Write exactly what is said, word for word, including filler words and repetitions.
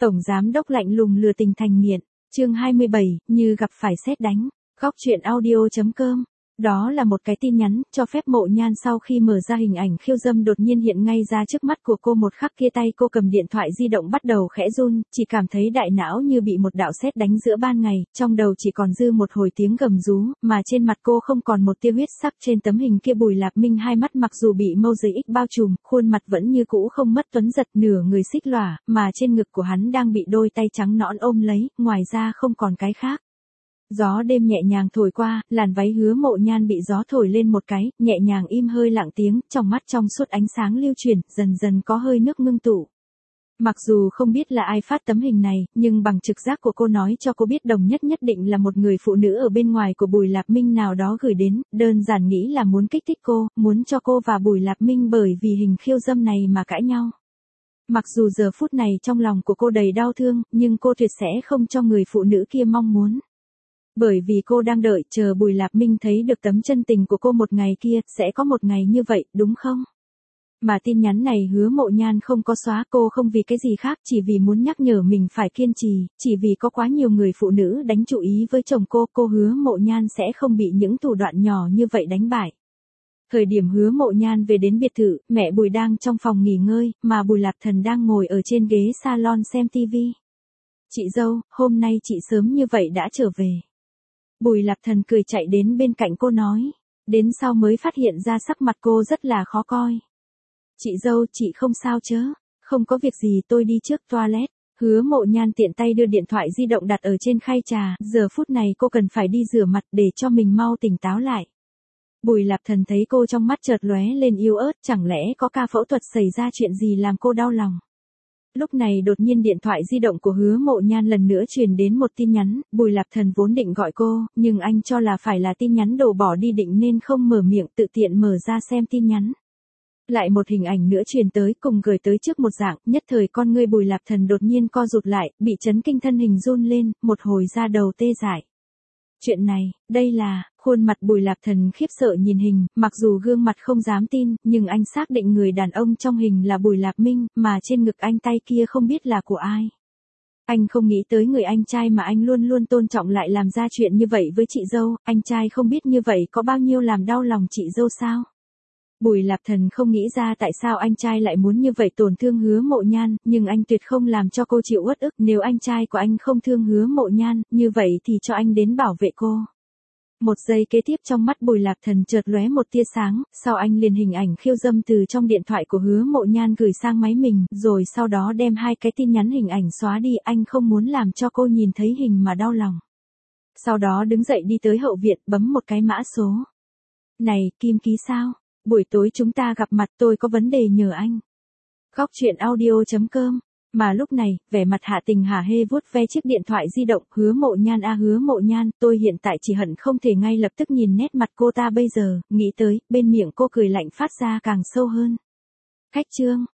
Tổng giám đốc lạnh lùng lừa tình thành nghiện. Chương hai mươi bảy, như gặp phải sét đánh. Góc truyện audio chấm com. Đó là một cái tin nhắn, cho phép Mộ Nhan sau khi mở ra hình ảnh khiêu dâm đột nhiên hiện ngay ra trước mắt của cô. Một khắc kia tay cô cầm điện thoại di động bắt đầu khẽ run, chỉ cảm thấy đại não như bị một đạo sét đánh giữa ban ngày, trong đầu chỉ còn dư một hồi tiếng gầm rú, mà trên mặt cô không còn một tia huyết sắc. Trên tấm hình kia Bùi Lạp Minh hai mắt mặc dù bị mâu giấy X bao trùm, khuôn mặt vẫn như cũ không mất tuấn giật, nửa người xích lòa, mà trên ngực của hắn đang bị đôi tay trắng nõn ôm lấy, ngoài ra không còn cái khác. Gió đêm nhẹ nhàng thổi qua, làn váy Hứa Mộ Nhan bị gió thổi lên một cái, nhẹ nhàng im hơi lặng tiếng, trong mắt trong suốt ánh sáng lưu chuyển, dần dần có hơi nước ngưng tụ. Mặc dù không biết là ai phát tấm hình này, nhưng bằng trực giác của cô nói cho cô biết Đồng Nhất nhất định là một người phụ nữ ở bên ngoài của Bùi Lạp Minh nào đó gửi đến, đơn giản nghĩ là muốn kích thích cô, muốn cho cô và Bùi Lạp Minh bởi vì hình khiêu dâm này mà cãi nhau. Mặc dù giờ phút này trong lòng của cô đầy đau thương, nhưng cô tuyệt sẽ không cho người phụ nữ kia mong muốn. Bởi vì cô đang đợi chờ Bùi Lạp Minh thấy được tấm chân tình của cô một ngày kia, sẽ có một ngày như vậy, đúng không? Mà tin nhắn này Hứa Mộ Nhan không có xóa, cô không vì cái gì khác, chỉ vì muốn nhắc nhở mình phải kiên trì, chỉ vì có quá nhiều người phụ nữ đánh chú ý với chồng cô, cô Hứa Mộ Nhan sẽ không bị những thủ đoạn nhỏ như vậy đánh bại. Thời điểm Hứa Mộ Nhan về đến biệt thự, mẹ Bùi đang trong phòng nghỉ ngơi, mà Bùi Lạp Thần đang ngồi ở trên ghế salon xem tivi. Chị dâu, hôm nay chị sớm như vậy đã trở về. Bùi Lạp Thần cười chạy đến bên cạnh cô nói. Đến sau mới phát hiện ra sắc mặt cô rất là khó coi. Chị dâu, chị không sao chớ? Không có việc gì, tôi đi trước toilet. Hứa Mộ Nhan tiện tay đưa điện thoại di động đặt ở trên khay trà, giờ phút này cô cần phải đi rửa mặt để cho mình mau tỉnh táo lại. Bùi Lạp Thần thấy cô trong mắt chợt lóe lên yếu ớt, chẳng lẽ có ca phẫu thuật xảy ra chuyện gì làm cô đau lòng. Lúc này đột nhiên điện thoại di động của Hứa Mộ Nhan lần nữa truyền đến một tin nhắn, Bùi Lạp Thần vốn định gọi cô, nhưng anh cho là phải là tin nhắn đổ bỏ đi định nên không mở miệng, tự tiện mở ra xem tin nhắn. Lại một hình ảnh nữa truyền tới, cùng gửi tới trước một dạng, nhất thời con ngươi Bùi Lạp Thần đột nhiên co rụt lại, bị chấn kinh thân hình run lên, một hồi da đầu tê dại. Chuyện này, đây là, khuôn mặt Bùi Lạp Thần khiếp sợ nhìn hình, mặc dù gương mặt không dám tin, nhưng anh xác định người đàn ông trong hình là Bùi Lạp Minh, mà trên ngực anh tay kia không biết là của ai. Anh không nghĩ tới người anh trai mà anh luôn luôn tôn trọng lại làm ra chuyện như vậy với chị dâu, anh trai không biết như vậy có bao nhiêu làm đau lòng chị dâu sao? Bùi Lạp Thần không nghĩ ra tại sao anh trai lại muốn như vậy tổn thương Hứa Mộ Nhan, nhưng anh tuyệt không làm cho cô chịu uất ức, nếu anh trai của anh không thương Hứa Mộ Nhan, như vậy thì cho anh đến bảo vệ cô. Một giây kế tiếp trong mắt Bùi Lạp Thần chợt lóe một tia sáng, sau anh liền hình ảnh khiêu dâm từ trong điện thoại của Hứa Mộ Nhan gửi sang máy mình, rồi sau đó đem hai cái tin nhắn hình ảnh xóa đi, anh không muốn làm cho cô nhìn thấy hình mà đau lòng. Sau đó đứng dậy đi tới hậu viện, bấm một cái mã số. Này, Kim Ký sao? Buổi tối chúng ta gặp mặt, tôi có vấn đề nhờ anh. Góc truyện audio chấm com. Mà lúc này, vẻ mặt Hạ Tình hả hê vuốt ve chiếc điện thoại di động, Hứa Mộ Nhan a Hứa Mộ Nhan, tôi hiện tại chỉ hận không thể ngay lập tức nhìn nét mặt cô ta bây giờ, nghĩ tới, bên miệng cô cười lạnh phát ra càng sâu hơn. Khách trương,